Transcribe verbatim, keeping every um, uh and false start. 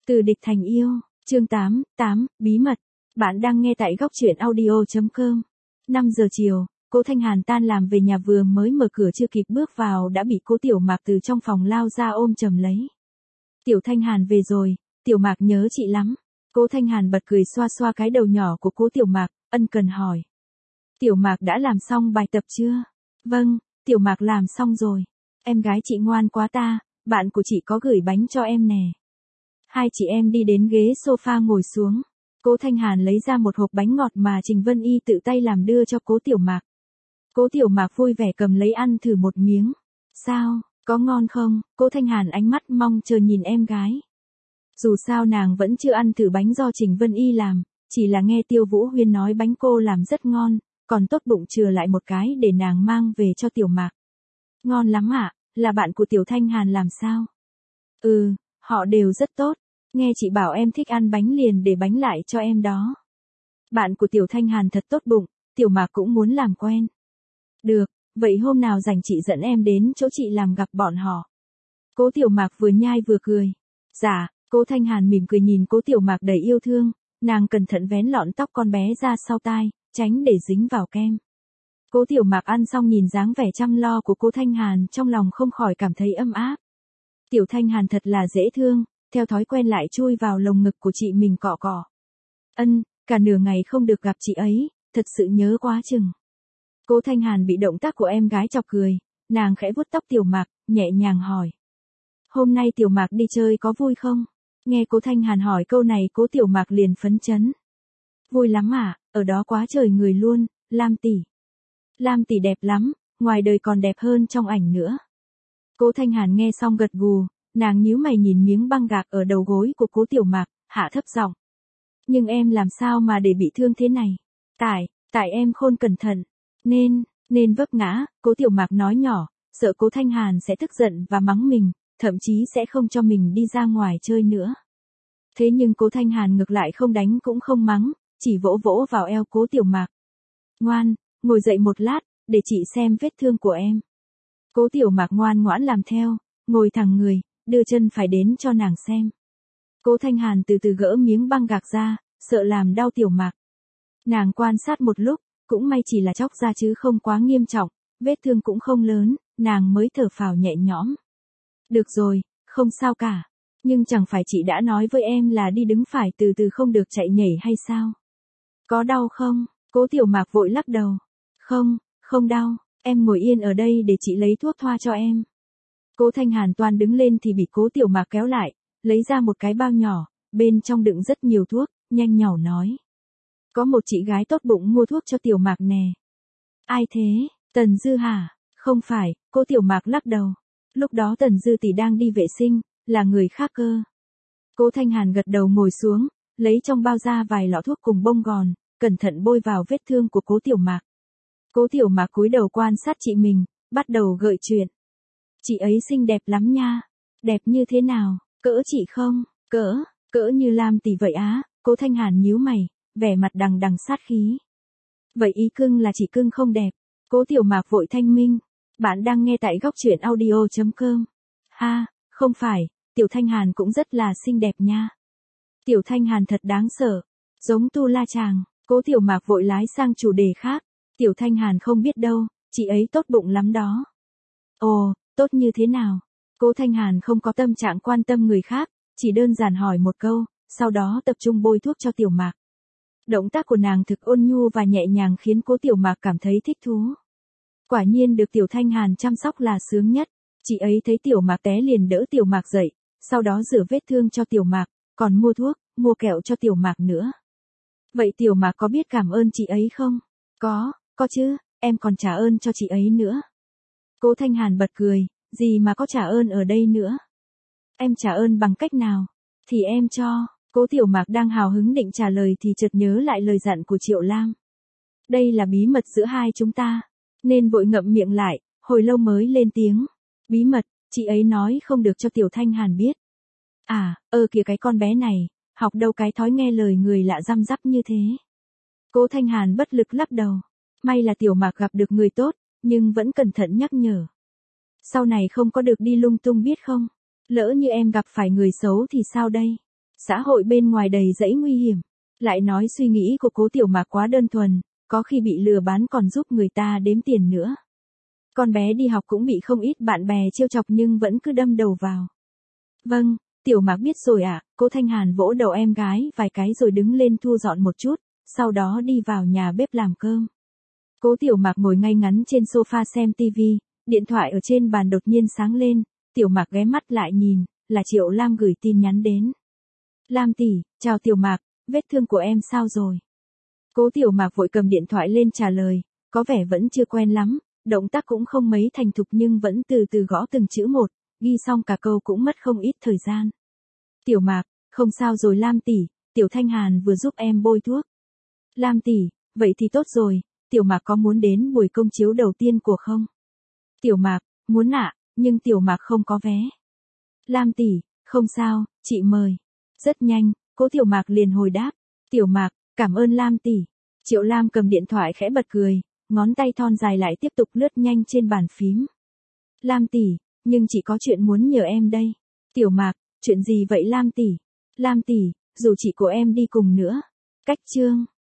Từ địch thành yêu, chương tám, tám, bí mật. Bạn đang nghe tại góc truyện audio chấm com. năm giờ chiều, Cố Thanh Hàn tan làm về nhà vừa mới mở cửa chưa kịp bước vào đã bị Cố Tiểu Mạc từ trong phòng lao ra ôm chầm lấy. Tiểu Thanh Hàn về rồi, Tiểu Mạc nhớ chị lắm. Cố Thanh Hàn bật cười xoa xoa cái đầu nhỏ của Cố Tiểu Mạc, ân cần hỏi. Tiểu Mạc đã làm xong bài tập chưa? Vâng, Tiểu Mạc làm xong rồi. Em gái chị ngoan quá ta, bạn của chị có gửi bánh cho em nè. Hai chị em đi đến ghế sofa ngồi xuống. Cố Thanh Hàn lấy ra một hộp bánh ngọt mà Trình Vân Y tự tay làm đưa cho Cố Tiểu Mạc. Cố Tiểu Mạc vui vẻ cầm lấy ăn thử một miếng. Sao, có ngon không? Cố Thanh Hàn ánh mắt mong chờ nhìn em gái. Dù sao nàng vẫn chưa ăn thử bánh do Trình Vân Y làm, chỉ là nghe Tiêu Vũ Huyên nói bánh cô làm rất ngon, còn tốt bụng chừa lại một cái để nàng mang về cho Tiểu Mạc. Ngon lắm ạ, à, là bạn của Tiểu Thanh Hàn làm sao? Ừ, họ đều rất tốt. Nghe chị bảo em thích ăn bánh liền để bánh lại cho em đó. Bạn của Tiểu Thanh Hàn thật tốt bụng, Tiểu Mạc cũng muốn làm quen. Được, vậy hôm nào rảnh chị dẫn em đến chỗ chị làm gặp bọn họ. Cố Tiểu Mạc vừa nhai vừa cười. Dạ, Cố Thanh Hàn mỉm cười nhìn Cố Tiểu Mạc đầy yêu thương, nàng cẩn thận vén lọn tóc con bé ra sau tai, tránh để dính vào kem. Cố Tiểu Mạc ăn xong nhìn dáng vẻ chăm lo của Cố Thanh Hàn trong lòng không khỏi cảm thấy ấm áp. Tiểu Thanh Hàn thật là dễ thương, theo thói quen lại chui vào lồng ngực của chị mình cọ cọ. Ân, cả nửa ngày không được gặp chị ấy, thật sự nhớ quá chừng. Cố Thanh Hàn bị động tác của em gái chọc cười, nàng khẽ vuốt tóc Tiểu Mạc, nhẹ nhàng hỏi. Hôm nay Tiểu Mạc đi chơi có vui không? Nghe Cố Thanh Hàn hỏi câu này Cố Tiểu Mạc liền phấn chấn. Vui lắm à, ở đó quá trời người luôn, Lam tỷ. Lam tỷ đẹp lắm, ngoài đời còn đẹp hơn trong ảnh nữa. Cố Thanh Hàn nghe xong gật gù, nàng nhíu mày nhìn miếng băng gạc ở đầu gối của Cố Tiểu Mạc, hạ thấp giọng. Nhưng em làm sao mà để bị thương thế này? Tại, tại em khôn cẩn thận, nên, nên vấp ngã, Cố Tiểu Mạc nói nhỏ, sợ Cố Thanh Hàn sẽ tức giận và mắng mình, thậm chí sẽ không cho mình đi ra ngoài chơi nữa. Thế nhưng Cố Thanh Hàn ngược lại không đánh cũng không mắng, chỉ vỗ vỗ vào eo Cố Tiểu Mạc. Ngoan, ngồi dậy một lát, để chị xem vết thương của em. Cố Tiểu Mạc ngoan ngoãn làm theo, ngồi thẳng người, đưa chân phải đến cho nàng xem. Cố Thanh Hàn từ từ gỡ miếng băng gạc ra, sợ làm đau Tiểu Mạc. Nàng quan sát một lúc, cũng may chỉ là chóc ra chứ không quá nghiêm trọng, vết thương cũng không lớn, nàng mới thở phào nhẹ nhõm. Được rồi, không sao cả. Nhưng chẳng phải chị đã nói với em là đi đứng phải từ từ không được chạy nhảy hay sao? Có đau không? Cố Tiểu Mạc vội lắc đầu. Không, không đau, em ngồi yên ở đây để chị lấy thuốc thoa cho em. Cố Thanh Hàn toan đứng lên thì bị Cố Tiểu Mạc kéo lại, lấy ra một cái bao nhỏ, bên trong đựng rất nhiều thuốc, nhanh nhảu nói. Có một chị gái tốt bụng mua thuốc cho Tiểu Mạc nè. Ai thế? Tần Dư hả? Không phải, Cố Tiểu Mạc lắc đầu. Lúc đó Tần Dư tỷ đang đi vệ sinh, là người khác cơ. Cố Thanh Hàn gật đầu ngồi xuống, lấy trong bao ra vài lọ thuốc cùng bông gòn, cẩn thận bôi vào vết thương của Cố Tiểu Mạc. Cố Tiểu Mạc cúi đầu quan sát chị mình, bắt đầu gợi chuyện. Chị ấy xinh đẹp lắm nha. Đẹp như thế nào? Cỡ chị không? Cỡ, cỡ như Lam tỷ vậy á. Cố Thanh Hàn nhíu mày, vẻ mặt đằng đằng sát khí. Vậy ý cưng là chị cưng không đẹp. Cố Tiểu Mạc vội thanh minh. Bạn đang nghe tại góc truyện audio chấm com. Ha, không phải, Tiểu Thanh Hàn cũng rất là xinh đẹp nha. Tiểu Thanh Hàn thật đáng sợ. Giống Tu La Chàng. Cố Tiểu Mạc vội lái sang chủ đề khác. Tiểu Thanh Hàn không biết đâu, chị ấy tốt bụng lắm đó. Ồ, tốt như thế nào? Cố Thanh Hàn không có tâm trạng quan tâm người khác, chỉ đơn giản hỏi một câu, sau đó tập trung bôi thuốc cho Tiểu Mạc. Động tác của nàng thực ôn nhu và nhẹ nhàng khiến Cố Tiểu Mạc cảm thấy thích thú. Quả nhiên được Tiểu Thanh Hàn chăm sóc là sướng nhất. Chị ấy thấy Tiểu Mạc té liền đỡ Tiểu Mạc dậy, sau đó rửa vết thương cho Tiểu Mạc, còn mua thuốc, mua kẹo cho Tiểu Mạc nữa. Vậy Tiểu Mạc có biết cảm ơn chị ấy không? Có, có chứ, em còn trả ơn cho chị ấy nữa. Cố Thanh Hàn bật cười, gì mà có trả ơn ở đây nữa? Em trả ơn bằng cách nào? Thì em cho. Cố Tiểu Mạc đang hào hứng định trả lời thì chợt nhớ lại lời dặn của Triệu Lam. Đây là bí mật giữa hai chúng ta, nên vội ngậm miệng lại, hồi lâu mới lên tiếng. Bí mật, chị ấy nói không được cho Tiểu Thanh Hàn biết. À, ơ kìa cái con bé này, học đâu cái thói nghe lời người lạ răm rắp như thế. Cố Thanh Hàn bất lực lắc đầu. May là Tiểu Mạc gặp được người tốt, nhưng vẫn cẩn thận nhắc nhở. Sau này không có được đi lung tung biết không? Lỡ như em gặp phải người xấu thì sao đây? Xã hội bên ngoài đầy rẫy nguy hiểm. Lại nói suy nghĩ của Cố Tiểu Mạc quá đơn thuần, có khi bị lừa bán còn giúp người ta đếm tiền nữa. Con bé đi học cũng bị không ít bạn bè trêu chọc nhưng vẫn cứ đâm đầu vào. Vâng, Tiểu Mạc biết rồi ạ, Cố Thanh Hàn vỗ đầu em gái vài cái rồi đứng lên thu dọn một chút, sau đó đi vào nhà bếp làm cơm. Cố Tiểu Mạc ngồi ngay ngắn trên sofa xem tivi, điện thoại ở trên bàn đột nhiên sáng lên, Tiểu Mạc ghé mắt lại nhìn, là Triệu Lam gửi tin nhắn đến. Lam tỷ, chào Tiểu Mạc, vết thương của em sao rồi? Cố Tiểu Mạc vội cầm điện thoại lên trả lời, có vẻ vẫn chưa quen lắm, động tác cũng không mấy thành thục nhưng vẫn từ từ gõ từng chữ một, ghi xong cả câu cũng mất không ít thời gian. Tiểu Mạc, không sao rồi Lam tỷ, Tiểu Thanh Hàn vừa giúp em bôi thuốc. Lam tỷ, vậy thì tốt rồi, Tiểu Mạc có muốn đến buổi công chiếu đầu tiên của không? Tiểu Mạc, muốn ạ, nhưng Tiểu Mạc không có vé. Lam tỷ, không sao, chị mời. Rất nhanh, Cố Tiểu Mạc liền hồi đáp, Tiểu Mạc, cảm ơn Lam tỷ. Triệu Lam cầm điện thoại khẽ bật cười, ngón tay thon dài lại tiếp tục lướt nhanh trên bàn phím. Lam tỷ, nhưng chị có chuyện muốn nhờ em đây. Tiểu Mạc, chuyện gì vậy Lam tỷ? Lam tỷ, dù chị của em đi cùng nữa. Cách chương